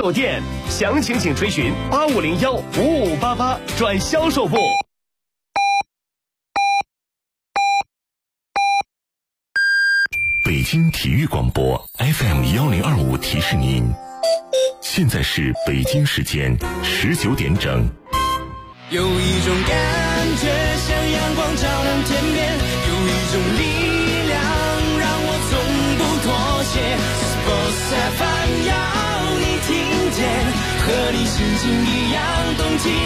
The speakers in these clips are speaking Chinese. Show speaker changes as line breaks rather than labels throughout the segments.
有店，详情请垂询8501-5588转销售部。
北京体育广播 FM1025提示您，现在是北京时间19点整。
有一种感觉像阳光照亮天边，有一种力量让我从不妥协。Sports FM 要你听见，和你心情一样动起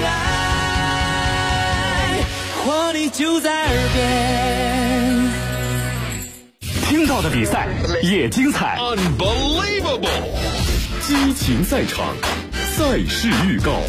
来，活力就在耳边。
听到的比赛也精彩
Unbelievable！ 激情赛场，赛事预告。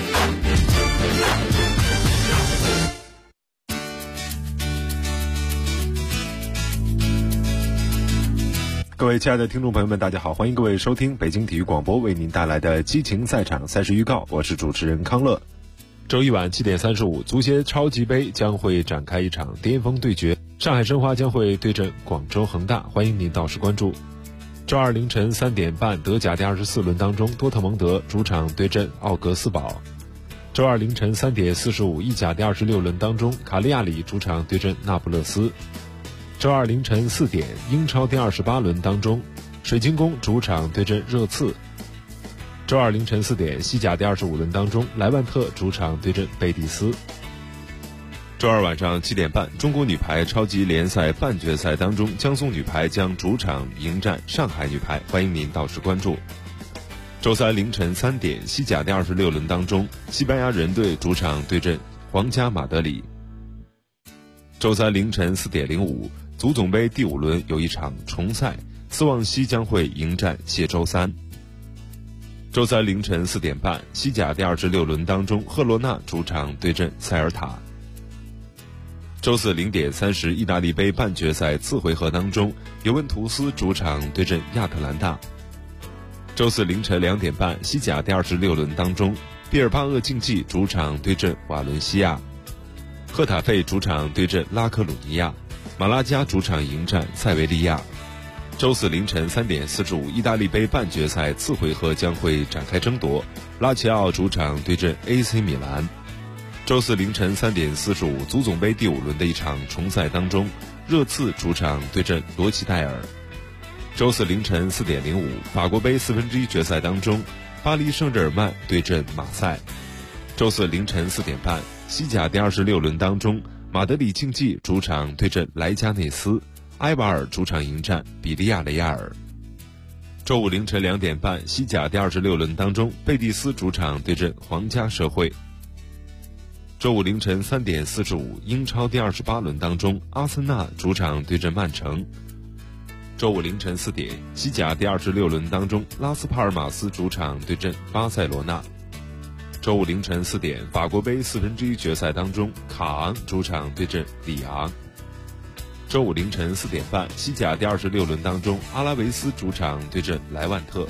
各位亲爱的听众朋友们，大家好，欢迎各位收听北京体育广播为您带来的激情赛场赛事预告，我是主持人康乐。周一晚7点35，足协超级杯将会展开一场巅峰对决，上海申花将会对阵广州恒大，欢迎您到时关注。周二凌晨3点半，德甲第24轮当中，多特蒙德主场对阵奥格斯堡。周二凌晨3点45，意甲第26轮当中，卡利亚里主场对阵那不勒斯。周二凌晨4点，英超第28轮当中，水晶宫主场对阵热刺。周二凌晨4点，西甲第25轮当中，莱万特主场对阵贝蒂斯。周二晚上7点半，中国女排超级联赛半决赛当中，江苏女排将主场迎战上海女排，欢迎您到时关注。周三凌晨3点，西甲第26轮当中，西班牙人队主场对阵皇家马德里。周三凌晨4点05，足总杯第5轮有一场重赛，斯旺西将会迎战谢周三。周三凌晨4点半，西甲第26轮当中，赫罗纳主场对阵塞尔塔。周四0点30，意大利杯半决赛次回合当中，尤文图斯主场对阵亚特兰大。周四凌晨2点半，西甲第26轮当中，毕尔巴鄂竞技主场对阵瓦伦西亚。赫塔费主场对阵拉科鲁尼亚，马拉加主场迎战塞维利亚。周四凌晨3点45，意大利杯半决赛次回合将会展开争夺，拉齐奥主场对阵 AC 米兰。周四凌晨3点45，足总杯第5轮的一场重赛当中，热刺主场对阵罗齐戴尔。周四凌晨4点05，法国杯1/4决赛当中，巴黎圣日耳曼对阵马赛。周四凌晨4点半，西甲第26轮当中，马德里竞技主场对阵莱加内斯，埃瓦尔主场迎战比利亚雷亚尔。周五凌晨2点半，西甲第26轮当中，贝蒂斯主场对阵皇家社会。周五凌晨3点45，英超第28轮当中，阿森纳主场对阵曼城。周五凌晨4点，西甲第26轮当中，拉斯帕尔马斯主场对阵巴塞罗那。周五凌晨4点，法国杯1/4决赛当中，卡昂主场对阵里昂。周五凌晨4点半，西甲第26轮当中，阿拉维斯主场对阵莱万特。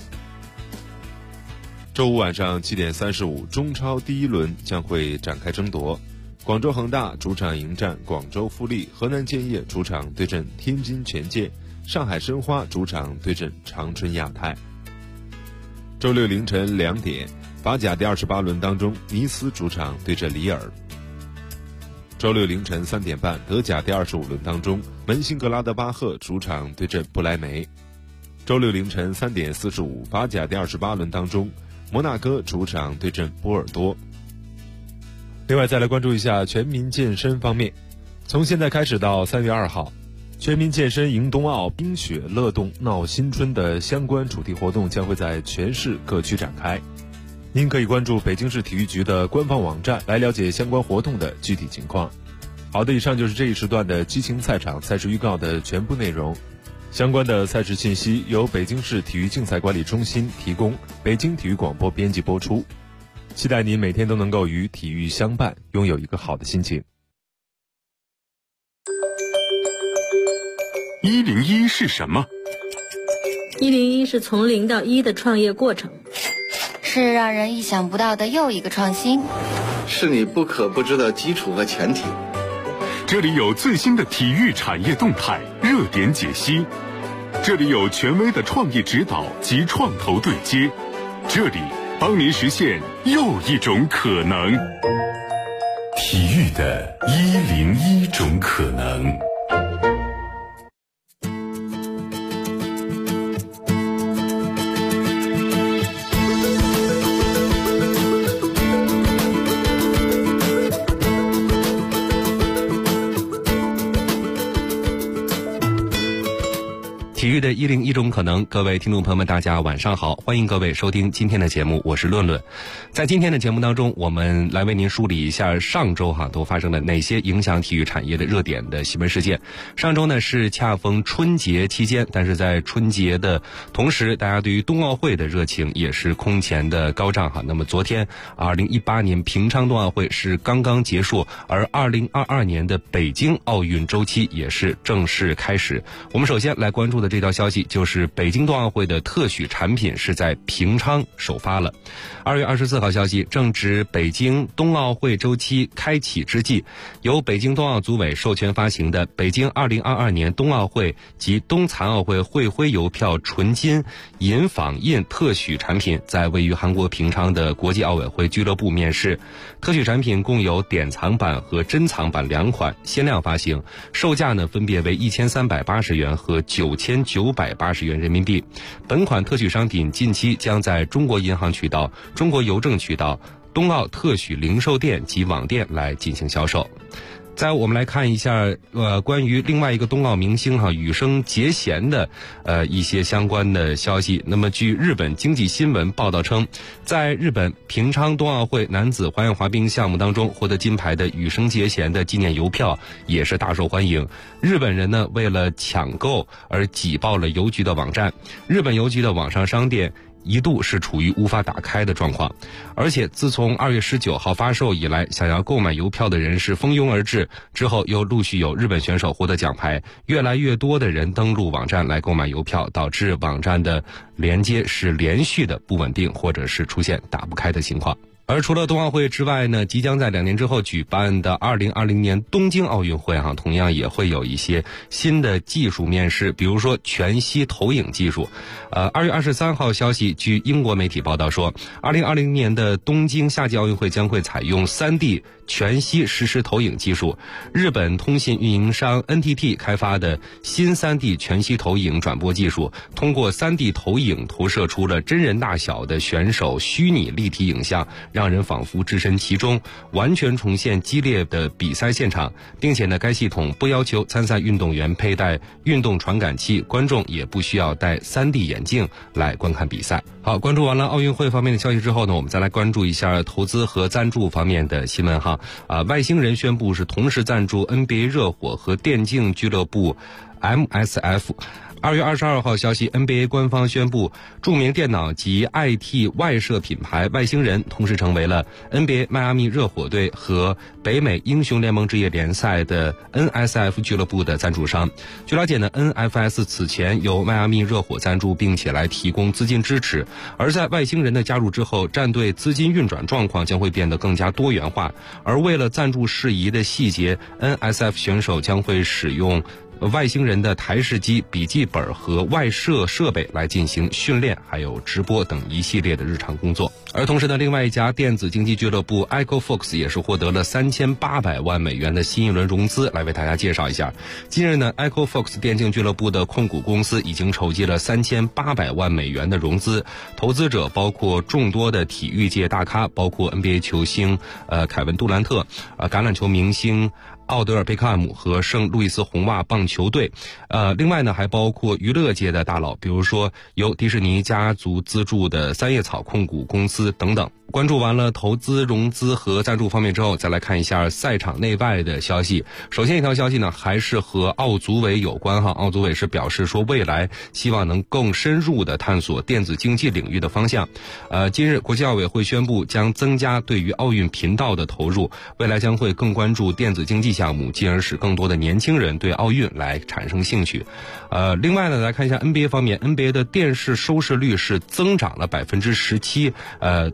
周五晚上7点35，中超第1轮将会展开争夺，广州恒大主场迎战广州富力，河南建业主场对阵天津权健，上海申花主场对阵长春亚泰。周六凌晨2点，法甲第28轮当中，尼斯主场对阵里尔。周六凌晨3点半，德甲第25轮当中，门兴格拉德巴赫主场对阵不莱梅。周六凌晨3点45，法甲第28轮当中，摩纳哥主场对阵波尔多。另外再来关注一下全民健身方面，从现在开始到3月2号，全民健身迎冬奥，冰雪乐动闹新春的相关主题活动将会在全市各区展开。您可以关注北京市体育局的官方网站来了解相关活动的具体情况。好的，以上就是这一时段的激情赛场赛事预告的全部内容。相关的赛事信息由北京市体育竞赛管理中心提供，北京体育广播编辑播出。期待您每天都能够与体育相伴，拥有一个好的心情。
101是什么
？101是从0到1的创业过程，
是让人意想不到的又一个创新，
是你不可不知的基础和前提。
这里有最新的体育产业动态热点解析，这里有权威的创业指导及创投对接， 这里帮您实现又一种可能。体育的101种可能。
体育的101种可能，各位听众朋友们，大家晚上好，欢迎各位收听今天的节目，我是论论。在今天的节目当中，我们来为您梳理一下上周都发生了哪些影响体育产业的热点的新闻事件。上周呢是恰逢春节期间，但是在春节的同时，大家对于冬奥会的热情也是空前的高涨那么昨天2018年平昌冬奥会是刚刚结束，而2022年的北京奥运周期也是正式开始。我们首先来关注的这条消息就是北京冬奥会的特许产品是在平昌首发了。2月24号消息，正值北京冬奥会周期开启之际，由北京冬奥组委授权发行的北京2022年冬奥会及冬残奥会会徽邮票纯金银仿印特许产品在位于韩国平昌的国际奥委会俱乐部面世。特许产品共有典藏版和珍藏版2款，限量发行，售价呢分别为1380元和9980元人民币。本款特许商品近期将在中国银行渠道、中国邮政渠道、冬奥特许零售店及网店来进行销售。再我们来看一下关于另外一个冬奥明星羽生结弦的一些相关的消息。那么据日本经济新闻报道称，在日本平昌冬奥会男子花样滑冰项目当中获得金牌的羽生结弦的纪念邮票也是大受欢迎。日本人呢为了抢购而挤爆了邮局的网站，日本邮局的网上商店一度是处于无法打开的状况，而且自从2月19号发售以来，想要购买邮票的人是蜂拥而至，之后又陆续有日本选手获得奖牌，越来越多的人登录网站来购买邮票，导致网站的连接是连续的不稳定，或者是出现打不开的情况。而除了冬奥会之外呢，即将在2年之后举办的2020年东京奥运会同样也会有一些新的技术面世，比如说全息投影技术。2月23号消息，据英国媒体报道说，2020年的东京夏季奥运会将会采用 3D 全息实时投影技术。日本通信运营商 NTT 开发的新 3D 全息投影转播技术，通过 3D 投影投射出了真人大小的选手虚拟立体影像，让人仿佛置身其中，完全重现激烈的比赛现场，并且呢，该系统不要求参赛运动员佩戴运动传感器，观众也不需要戴 3D 眼镜来观看比赛。好，关注完了奥运会方面的消息之后呢，我们再来关注一下投资和赞助方面的新闻外星人宣布是同时赞助 NBA 热火和电竞俱乐部 MSF。2月22号消息 ，NBA 官方宣布，著名电脑及 IT 外设品牌外星人同时成为了 NBA 迈阿密热火队和北美英雄联盟职业联赛的 NSF 俱乐部的赞助商。据了解呢 ，NFS 此前由迈阿密热火赞助，并且来提供资金支持。而在外星人的加入之后，战队资金运转状况将会变得更加多元化。而为了赞助事宜的细节 ，NSF 选手将会使用外星人的台式机、笔记本和外设设备来进行训练，还有直播等一系列的日常工作。而同时呢，另外一家电子竞技俱乐部 IcoFox 也是获得了3800万美元的新一轮融资。来为大家介绍一下，近日呢 IcoFox 电竞俱乐部的控股公司已经筹集了3800万美元的融资，投资者包括众多的体育界大咖，包括 NBA 球星凯文杜兰特，橄榄球明星奥德尔贝克汉姆和圣路易斯红袜棒球队，另外呢还包括娱乐界的大佬，比如说由迪士尼家族资助的三叶草控股公司等等。关注完了投资、融资和赞助方面之后，再来看一下赛场内外的消息。首先一条消息呢，还是和奥组委有关奥组委是表示说，未来希望能更深入的探索电子竞技领域的方向。今日国际奥委会宣布将增加对于奥运频道的投入，未来将会更关注电子竞技项目，进而使更多的年轻人对奥运来产生兴趣。另外呢，来看一下 NBA 方面 ，NBA 的电视收视率是增长了17%，同时呢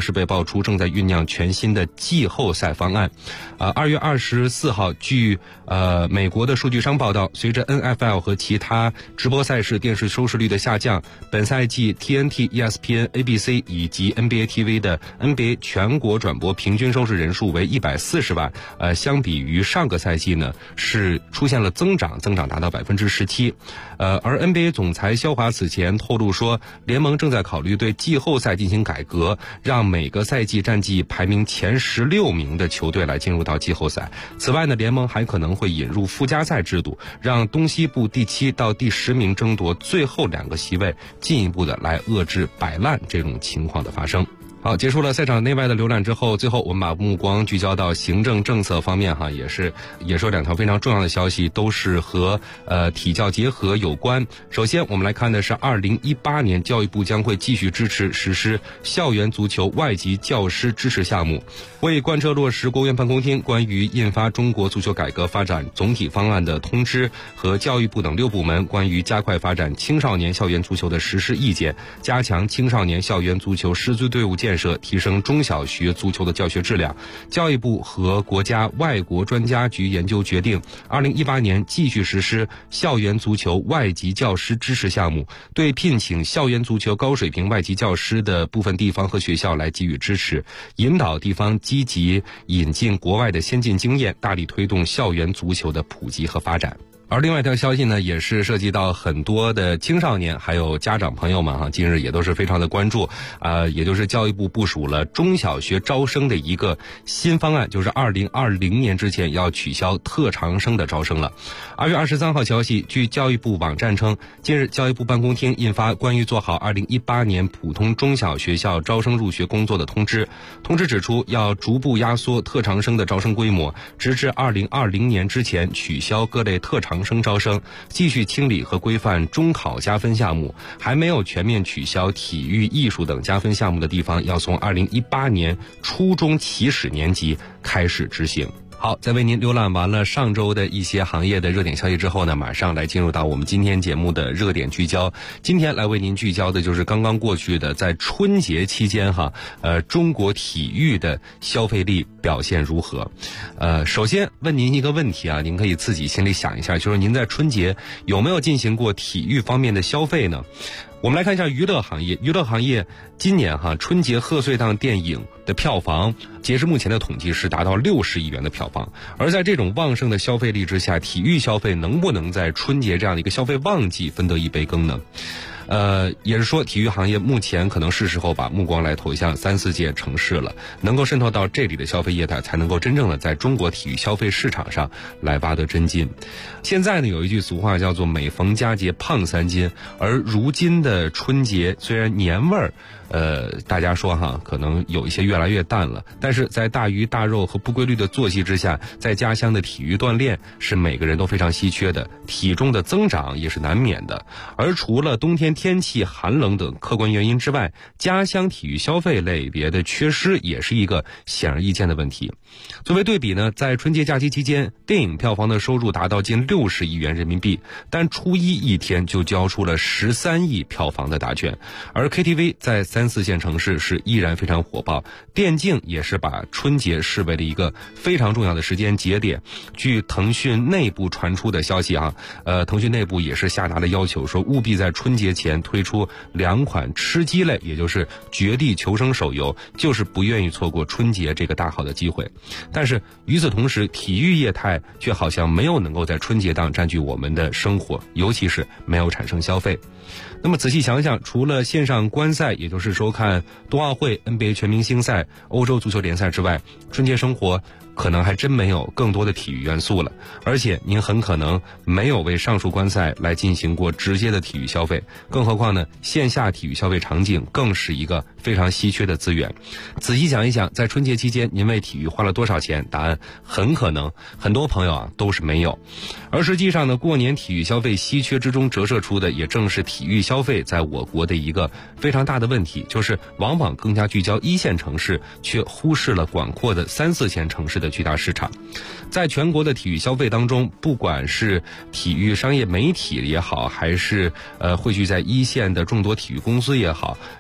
是被爆出正在酝酿全新的季后赛方案。2月24号，据美国的数据商报道，随着 NFL 和其他直播赛事电视收视率的下降，本赛季 TNT、ESPN、ABC 以及 NBA TV 的 NBA 全国转播平均收视人数为140万，相比于上个赛季呢是出现了增长达到17%。而 NBA 总裁肖华此前透露说，联盟正在考虑对季后赛进行改革，让每个赛季战绩排名前16名的球队来进入到季后赛。此外呢，联盟还可能会引入附加赛制度，让东西部第7到第10名争夺最后2个席位，进一步的来遏制摆烂这种情况的发生。好，结束了赛场内外的浏览之后，最后我们把目光聚焦到行政政策方面哈，也是有2条非常重要的消息，都是和体教结合有关。首先我们来看的是2018年教育部将会继续支持实施校园足球外籍教师支持项目，为贯彻落实国务院办公厅关于印发中国足球改革发展总体方案的通知和教育部等6部门关于加快发展青少年校园足球的实施意见，加强青少年校园足球师资队伍建设，提升中小学足球的教学质量。教育部和国家外国专家局研究决定，2018年继续实施校园足球外籍教师支持项目，对聘请校园足球高水平外籍教师的部分地方和学校来给予支持，引导地方积极引进国外的先进经验，大力推动校园足球的普及和发展。而另外一条消息呢，也是涉及到很多的青少年还有家长朋友们哈，近日也都是非常的关注也就是教育部部署了中小学招生的一个新方案，就是2020年之前要取消特长生的招生了。2月23号消息，据教育部网站称，近日教育部办公厅印发关于做好2018年普通中小学校招生入学工作的通知。通知指出，要逐步压缩特长生的招生规模，直至2020年之前取消各类特长生招生，继续清理和规范中考加分项目，还没有全面取消体育、艺术等加分项目的地方，要从2018年初中起始年级开始执行。好，在为您浏览完了上周的一些行业的热点消息之后呢，马上来进入到我们今天节目的热点聚焦。今天来为您聚焦的就是刚刚过去的在春节期间中国体育的消费力表现如何？首先问您一个问题啊，您可以自己心里想一下，就是您在春节有没有进行过体育方面的消费呢？我们来看一下娱乐行业。娱乐行业今年春节贺岁档电影的票房，截至目前的统计是达到60亿元的票房。而在这种旺盛的消费力之下，体育消费能不能在春节这样的一个消费旺季分得一杯羹呢？也是说体育行业目前可能是时候把目光来投向3、4线城市了，能够渗透到这里的消费业态，才能够真正的在中国体育消费市场上来挖得真金。现在呢，有一句俗话叫做每逢佳节胖3斤，而如今的春节虽然年味儿大家说可能有一些越来越淡了，但是在大鱼大肉和不规律的作息之下，在家乡的体育锻炼是每个人都非常稀缺的，体重的增长也是难免的。而除了冬天天气寒冷等客观原因之外，家乡体育消费类别的缺失也是一个显而易见的问题。作为对比呢，在春节假期期间，电影票房的收入达到近60亿元人民币，但初一一天就交出了13亿票房的大权。而 KTV 在3、4线城市是依然非常火爆，电竞也是把春节视为了一个非常重要的时间节点。据腾讯内部传出的消息腾讯内部也是下达了要求，说务必在春节前推出2款吃鸡类，也就是绝地求生手游，就是不愿意错过春节这个大好的机会。但是与此同时，体育业态却好像没有能够在春节档占据我们的生活，尤其是没有产生消费。那么仔细想想，除了线上观赛，也就是收看冬奥会、NBA 全明星赛、欧洲足球联赛之外，春节生活可能还真没有更多的体育元素了。而且您很可能没有为上述观赛来进行过直接的体育消费，更何况呢，线下体育消费场景更是一个非常稀缺的资源。仔细想一想，在春节期间您为体育花了多少钱？答案很可能很多朋友都是没有。而实际上呢，过年体育消费稀缺之中折射出的也正是体育消费在我国的一个非常大的问题，就是往往更加聚焦1线城市，却忽视了广阔的3、4线城市的巨大市场。在全国的体育消费当中，不管是体育商业媒体也好，还是汇聚在1线的众多体育公司也好，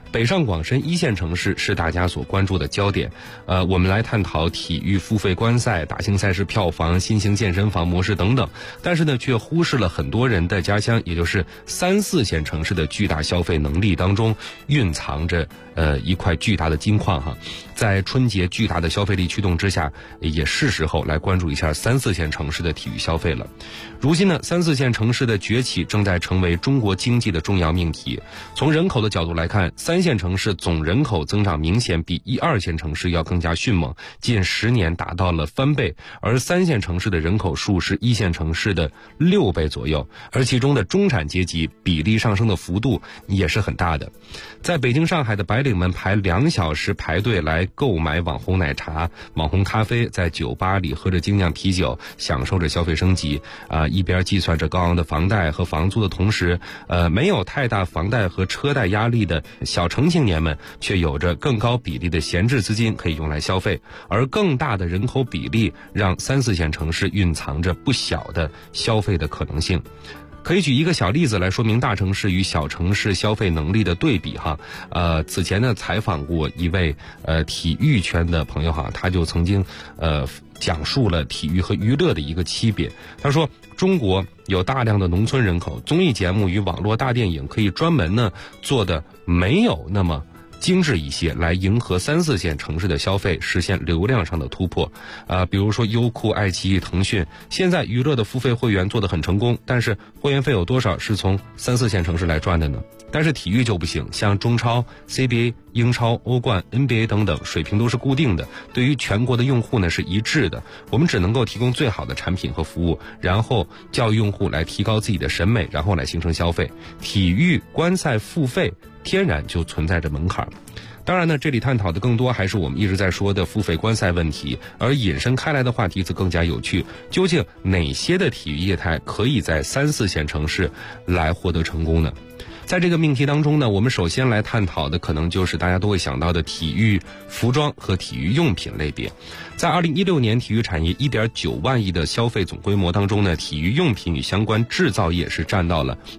北上广深1线城市是大家所关注的焦点。我们来探讨体育付费观赛、大型赛事票房、新型健身房模式等等，但是呢，却忽视了很多人的家乡，也就是3、4线城市的巨大消费能力当中蕴藏着一块巨大的金矿哈。在春节巨大的消费力驱动之下，也是时候来关注一下3、4线城市的体育消费了。如今呢，3、4线城市的崛起正在成为中国经济的重要命题。从人口的角度来看，3线城市总人口增长明显比1、2线城市要更加迅猛，近10年达到了翻倍，而3线城市的人口数是1线城市的6倍左右，而其中的中产阶级比例上升的幅度也是很大的。在北京、上海的白领们排2小时排队来购买网红奶茶、网红咖啡，在酒吧里喝着精酿啤酒，享受着消费升级一边计算着高昂的房贷和房租的同时，没有太大房贷和车贷压力的小城青年们却有着更高比例的闲置资金可以用来消费，而更大的人口比例让3、4线城市蕴藏着不小的消费的可能性。可以举一个小例子来说明大城市与小城市消费能力的对比哈。此前呢采访过一位体育圈的朋友哈，他就曾经讲述了体育和娱乐的一个区别。他说，中国有大量的农村人口，综艺节目与网络大电影可以专门呢做的没有那么精致一些，来迎合3、4线城市的消费，实现流量上的突破。比如说优酷、爱奇艺、腾讯，现在娱乐的付费会员做得很成功，但是会员费有多少是从3、4线城市来赚的呢？但是体育就不行，像中超、CBA、英超、欧冠、NBA 等等，水平都是固定的，对于全国的用户呢是一致的。我们只能够提供最好的产品和服务，然后教育用户来提高自己的审美，然后来形成消费。体育观赛付费天然就存在着门槛。当然呢，这里探讨的更多还是我们一直在说的付费观赛问题，而引申开来的话题则更加有趣。究竟哪些的体育业态可以在3、4线城市来获得成功呢？在这个命题当中呢，我们首先来探讨的可能就是大家都会想到的体育服装和体育用品类别。在2016年体育产业1.9万亿的消费总规模当中呢，体育用品与相关制造业是占到了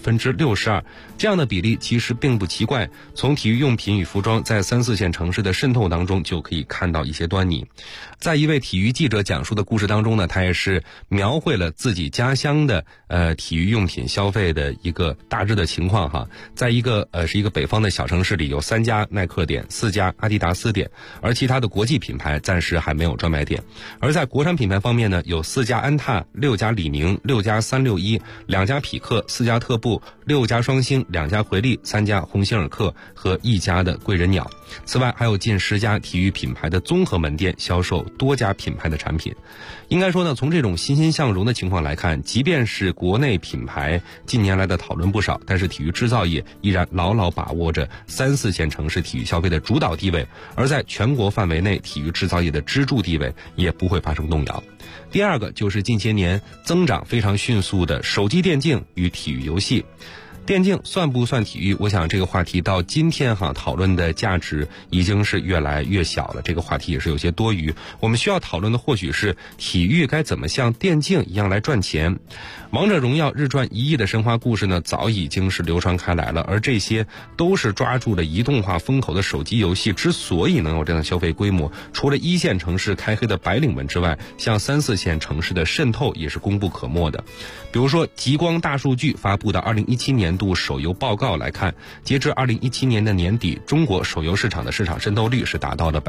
62%。这样的比例其实并不奇怪，从体育用品与服装在3、4线城市的渗透当中就可以看到一些端倪。在一位体育记者讲述的故事当中呢，他也是描绘了自己家乡的体育用品消费的一个大致的情况哈。在一个是一个北方的小城市里，有3家耐克店、4家阿迪达斯店，而其他的国际品牌暂时还没有专卖店。而在国产品牌方面呢，有4家安踏、6家李宁、6家361、2家匹克、4家特步、6家双星、2家回力、3家鸿星尔克和1家的贵人鸟。此外还有近10家体育品牌的综合门店，销售多家品牌的产品。应该说呢，从这种欣欣向荣的情况来看，即便是国内品牌近年来的讨论不少，但是体育制造业依然牢牢把握着3、4线城市体育消费的主导地位，而在全国范围内体育制造业的支柱地位也不会发生动摇。第二个就是近些年增长非常迅速的手机电竞与体育游戏。电竞算不算体育？我想这个话题到今天讨论的价值已经是越来越小了，这个话题也是有些多余。我们需要讨论的或许是体育该怎么像电竞一样来赚钱。王者荣耀日赚1亿的神话故事呢，早已经是流传开来了，而这些都是抓住了移动化风口的手机游戏之所以能有这样的消费规模，除了1线城市开黑的白领们之外，像3、4线城市的渗透也是功不可没的。比如说极光大数据发布的2017年度手游报告来看，截至2017年的年底，中国手游市场的市场渗透率是达到了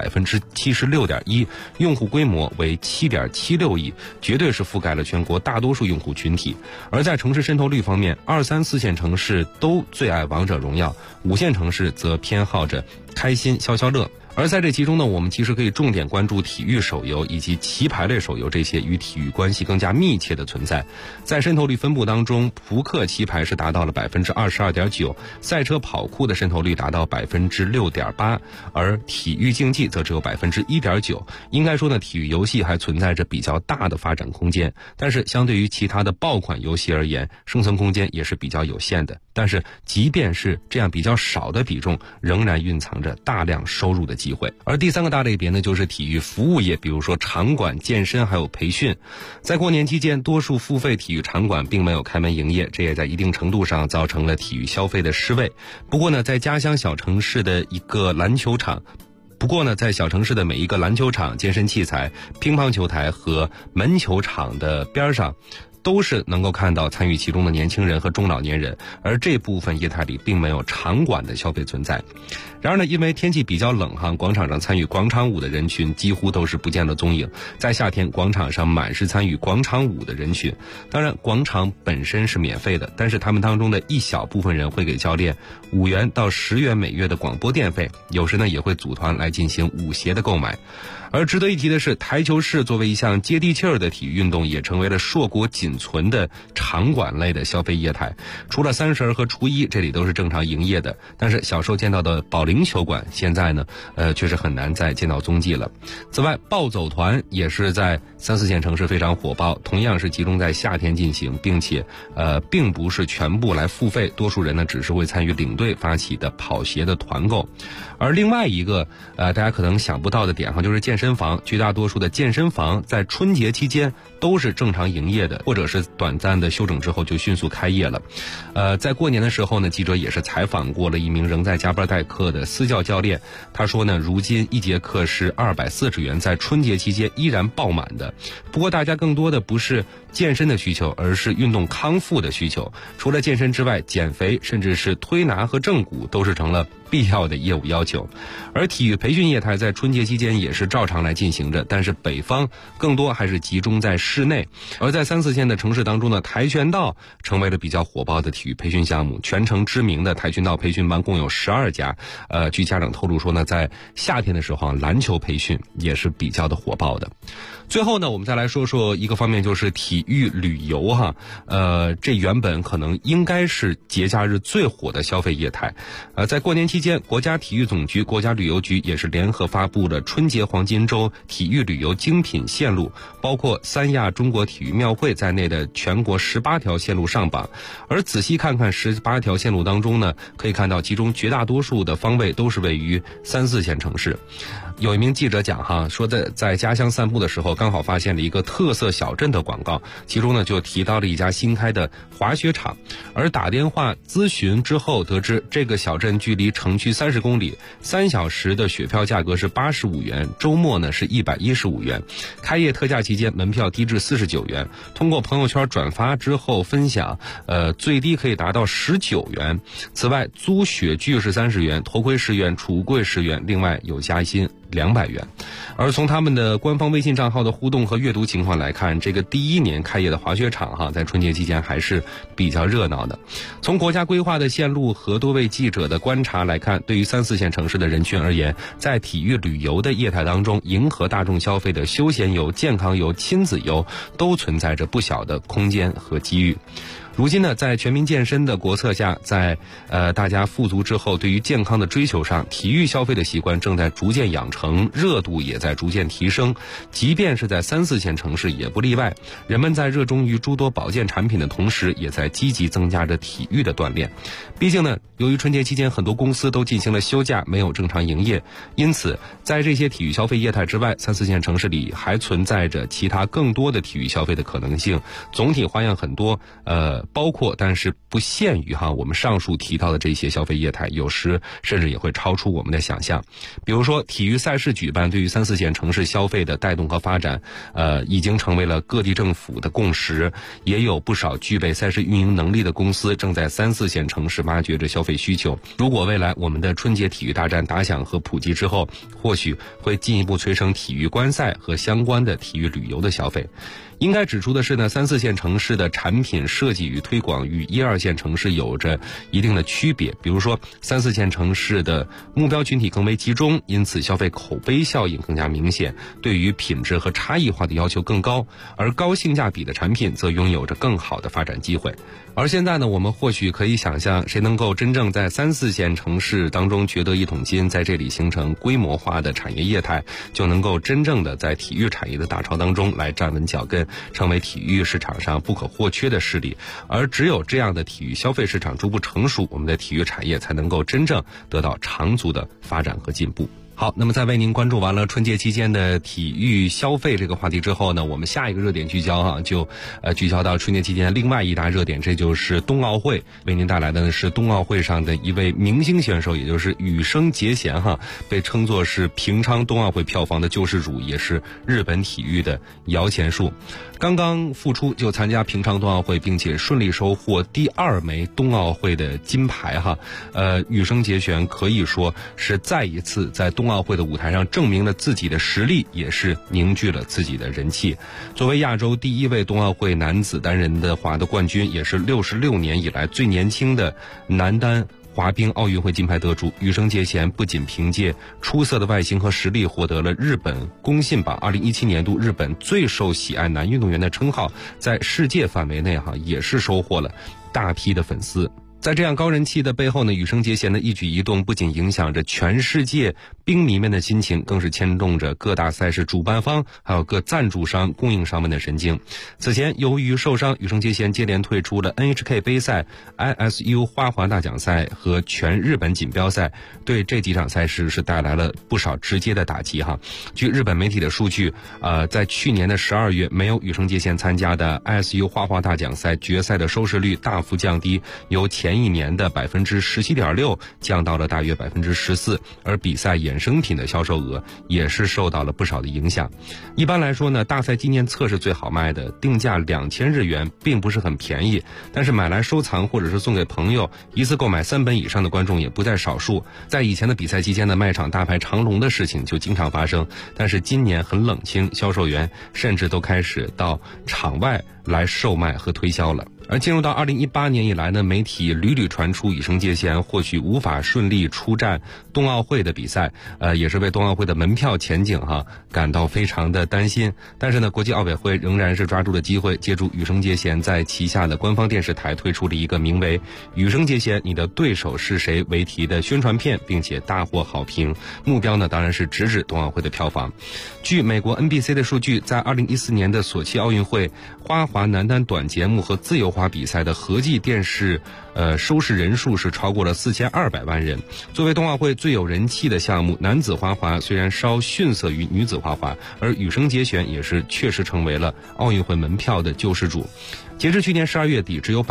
76.1%，用户规模为7.76亿，绝对是覆盖了全国大多数用户群体。而在城市渗透率方面，2、3、4线城市都最爱王者荣耀，5线城市则偏好着开心消消乐。而在这其中呢，我们其实可以重点关注体育手游以及棋牌类手游这些与体育关系更加密切的存在。在渗透率分布当中，扑克棋牌是达到了22.9%，赛车跑酷的渗透率达到6.8%，而体育竞技则只有1.9%。应该说呢，体育游戏还存在着比较大的发展空间，但是相对于其他的爆款游戏而言，生存空间也是比较有限的。 但是即便是这样比较少的比重，仍然蕴藏着大量收入的机会。而第三个大类别呢，就是体育服务业，比如说场馆、健身还有培训。在过年期间，多数付费体育场馆并没有开门营业，这也在一定程度上造成了体育消费的失位。不过呢，在家乡小城市的一个篮球场，在小城市的每一个篮球场、健身器材、乒乓球台和门球场的边上，都是能够看到参与其中的年轻人和中老年人，而这部分业态里并没有场馆的消费存在。然而呢，因为天气比较冷广场上参与广场舞的人群几乎都是不见了踪影。在夏天，广场上满是参与广场舞的人群。当然，广场本身是免费的，但是他们当中的一小部分人会给教练5元到10元每月的广播电费，有时呢也会组团来进行舞鞋的购买。而值得一提的是，台球室作为一项接地气儿的体育运动，也成为了硕果仅存的场馆类的消费业态。除了30和初一，这里都是正常营业的，但是小时候见到的保龄球馆，现在呢，确实很难再见到踪迹了。此外，暴走团也是在3、4线城市非常火爆，同样是集中在夏天进行，并且并不是全部来付费，多数人呢只是会参与领队发起的跑鞋的团购。而另外一个大家可能想不到的点就是健身房，绝大多数的健身房在春节期间都是正常营业的，或者是短暂的休整之后就迅速开业了。在过年的时候呢，记者也是采访过了一名仍在加班代课的私教教练，他说呢，如今一节课是240元，在春节期间依然爆满的。不过大家更多的不是健身的需求，而是运动康复的需求。除了健身之外，减肥甚至是推拿和正骨都是成了必要的业务要求。而体育培训业态在春节期间也是照常来进行着，但是北方更多还是集中在室内。而在3、4线的城市当中呢，跆拳道成为了比较火爆的体育培训项目，全城知名的跆拳道培训班共有12家。据家长透露说呢，在夏天的时候篮球培训也是比较的火爆的。最后呢，我们再来说说一个方面，就是体育旅游这原本可能应该是节假日最火的消费业态。在过年期间，国家体育总局、国家旅游局也是联合发布了春节黄金周体育旅游精品线路，包括3亚中国体育庙会在内的全国18条线路上榜。而仔细看看18条线路当中呢，可以看到其中绝大多数的方位都是位于3、4线城市。有一名记者讲说在家乡散步的时候，刚好发现了一个特色小镇的广告，其中呢就提到了一家新开的滑雪场。而打电话咨询之后得知，这个小镇距离城区30公里，3小时的雪票价格是85元，周末呢是115元，开业特价期间门票低至49元，通过朋友圈转发之后分享，最低可以达到19元。此外，租雪具是30元，头盔10元，橱柜10元，另外有加薪200元。而从他们的官方微信账号的互动和阅读情况来看，这个第1年开业的滑雪场在春节期间还是比较热闹的。从国家规划的线路和多位记者的观察来看，对于3、4线城市的人群而言，在体育旅游的业态当中，迎合大众消费的休闲游、健康游、亲子游都存在着不小的空间和机遇。如今呢，在全民健身的国策下，在大家富足之后，对于健康的追求上，体育消费的习惯正在逐渐养成，热度也在逐渐提升。即便是在3、4线城市也不例外，人们在热衷于诸多保健产品的同时，也在积极增加着体育的锻炼。毕竟呢，由于春节期间很多公司都进行了休假，没有正常营业，因此在这些体育消费业态之外，3、4线城市里还存在着其他更多的体育消费的可能性。总体花样很多，包括但是不限于我们上述提到的这些消费业态，有时甚至也会超出我们的想象。比如说体育赛事举办对于3、4线城市消费的带动和发展，已经成为了各地政府的共识，也有不少具备赛事运营能力的公司正在3、4线城市挖掘着消费需求。如果未来我们的春节体育大战打响和普及之后，或许会进一步催生体育观赛和相关的体育旅游的消费。应该指出的是呢，3、4线城市的产品设计与推广与1、2线城市有着一定的区别。比如说3、4线城市的目标群体更为集中，因此消费口碑效应更加明显，对于品质和差异化的要求更高，而高性价比的产品则拥有着更好的发展机会。而现在呢，我们或许可以想象，谁能够真正正在3、4线城市当中掘得一桶金，在这里形成规模化的产业业态，就能够真正的在体育产业的大潮当中来站稳脚跟，成为体育市场上不可或缺的势力。而只有这样的体育消费市场逐步成熟，我们的体育产业才能够真正得到长足的发展和进步。好，那么在为您关注完了春节期间的体育消费这个话题之后呢，我们下一个热点聚焦就聚焦到春节期间另外一大热点，这就是冬奥会。为您带来的是冬奥会上的一位明星选手，也就是羽生结弦被称作是平昌冬奥会票房的救世主，也是日本体育的摇钱树。刚刚复出就参加平昌冬奥会，并且顺利收获第2枚冬奥会的金牌羽生结弦可以说是再一次在冬奥会的舞台上证明了自己的实力，也是凝聚了自己的人气。作为亚洲第1位冬奥会男子单人的滑的冠军，也是66年以来最年轻的男单滑冰奥运会金牌得主，羽生结弦不仅凭借出色的外形和实力获得了日本公信榜2017年度日本最受喜爱男运动员的称号，在世界范围内也是收获了大批的粉丝。在这样高人气的背后呢，羽生结弦的一举一动不仅影响着全世界冰迷们的心情，更是牵动着各大赛事主办方还有各赞助商供应商们的神经。此前由于受伤，羽生结弦接连退出了 NHK 杯赛、ISU 花滑大奖赛和全日本锦标赛，对这几场赛事是带来了不少直接的打击据日本媒体的数据，在去年的12月没有羽生结弦参加的 ISU 花滑大奖赛决赛的收视率大幅降低，由前一年的 17.6% 降到了大约 14%， 而比赛衍生品的销售额也是受到了不少的影响。一般来说呢，大赛纪念册是最好卖的，定价2000日元，并不是很便宜，但是买来收藏或者是送给朋友，一次购买3本以上的观众也不在少数。在以前的比赛期间呢，卖场大排长龙的事情就经常发生，但是今年很冷清，销售员甚至都开始到场外来售卖和推销了。而进入到2018年以来呢，媒体屡屡传出羽生结弦或许无法顺利出战冬奥会的比赛，也是为冬奥会的门票前景感到非常的担心。但是呢，国际奥委会仍然是抓住了机会，借助羽生结弦在旗下的官方电视台推出了一个名为羽生结弦你的对手是谁为题的宣传片，并且大获好评。目标呢当然是直指冬奥会的票房。据美国 NBC 的数据，在2014年的索契奥运会花滑男单短节目和自由滑比赛的合计电视收视人数是超过了4200万人。作为冬奥会最有人气的项目，男子花滑虽然稍逊色于女子花滑，而羽生结弦也是确实成为了奥运会门票的救世主。截至去年12月底，只有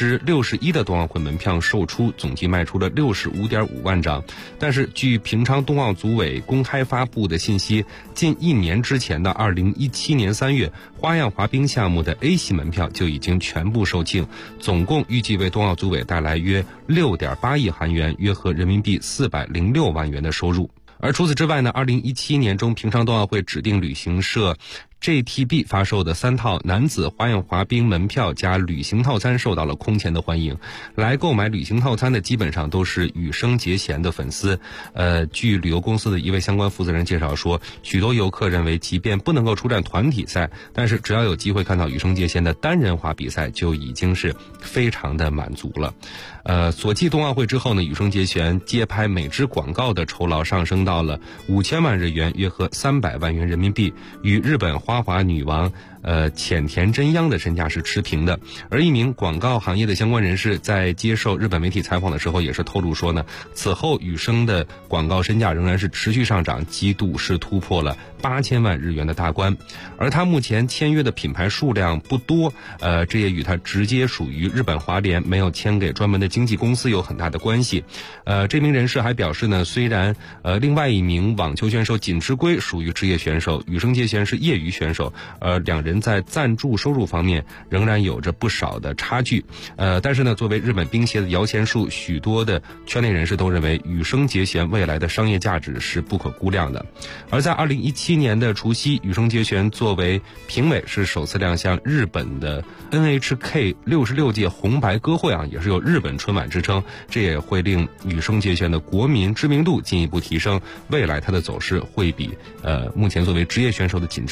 61%的冬奥会门票售出，总计卖出了65.5万张。但是据平昌冬奥组委公开发布的信息，近1年之前的2017年3月，花样滑冰项目的 A 系门票就已经全部售罄，总共预计为冬奥组委带来约6.8亿韩元，约合人民币406万元的收入。而除此之外呢，2017年中平昌冬奥会指定旅行社JTB 发售的3套男子花样滑冰门票加旅行套餐受到了空前的欢迎。来购买旅行套餐的基本上都是羽生结弦的粉丝。据旅游公司的一位相关负责人介绍说，许多游客认为即便不能够出战团体赛，但是只要有机会看到羽生结弦的单人滑比赛，就已经是非常的满足了。索契冬奥会之后呢，羽生结弦接拍每支广告的酬劳上升到了5000万日元，约合300万元人民币，与日本花滑女王浅田真央的身价是持平的。而一名广告行业的相关人士在接受日本媒体采访的时候也是透露说呢，此后羽生的广告身价仍然是持续上涨，几度是突破了8000万日元的大关。而他目前签约的品牌数量不多，这也与他直接属于日本滑联，没有签给专门的经纪公司有很大的关系。这名人士还表示呢，虽然另外一名网球选手锦织圭属于职业选手，羽生结弦是业余选手，两人在赞助收入方面仍然有着不少的差距。但是呢，作为日本冰协的摇钱树，许多的圈内人士都认为羽生结弦未来的商业价值是不可估量的。而在2017年的除夕，羽生结弦作为评委是首次亮相日本的 NHK 66届红白歌会也是有日本春晚之称，这也会令羽生结弦的国民知名度进一步提升，未来他的走势会比目前作为职业选手的锦织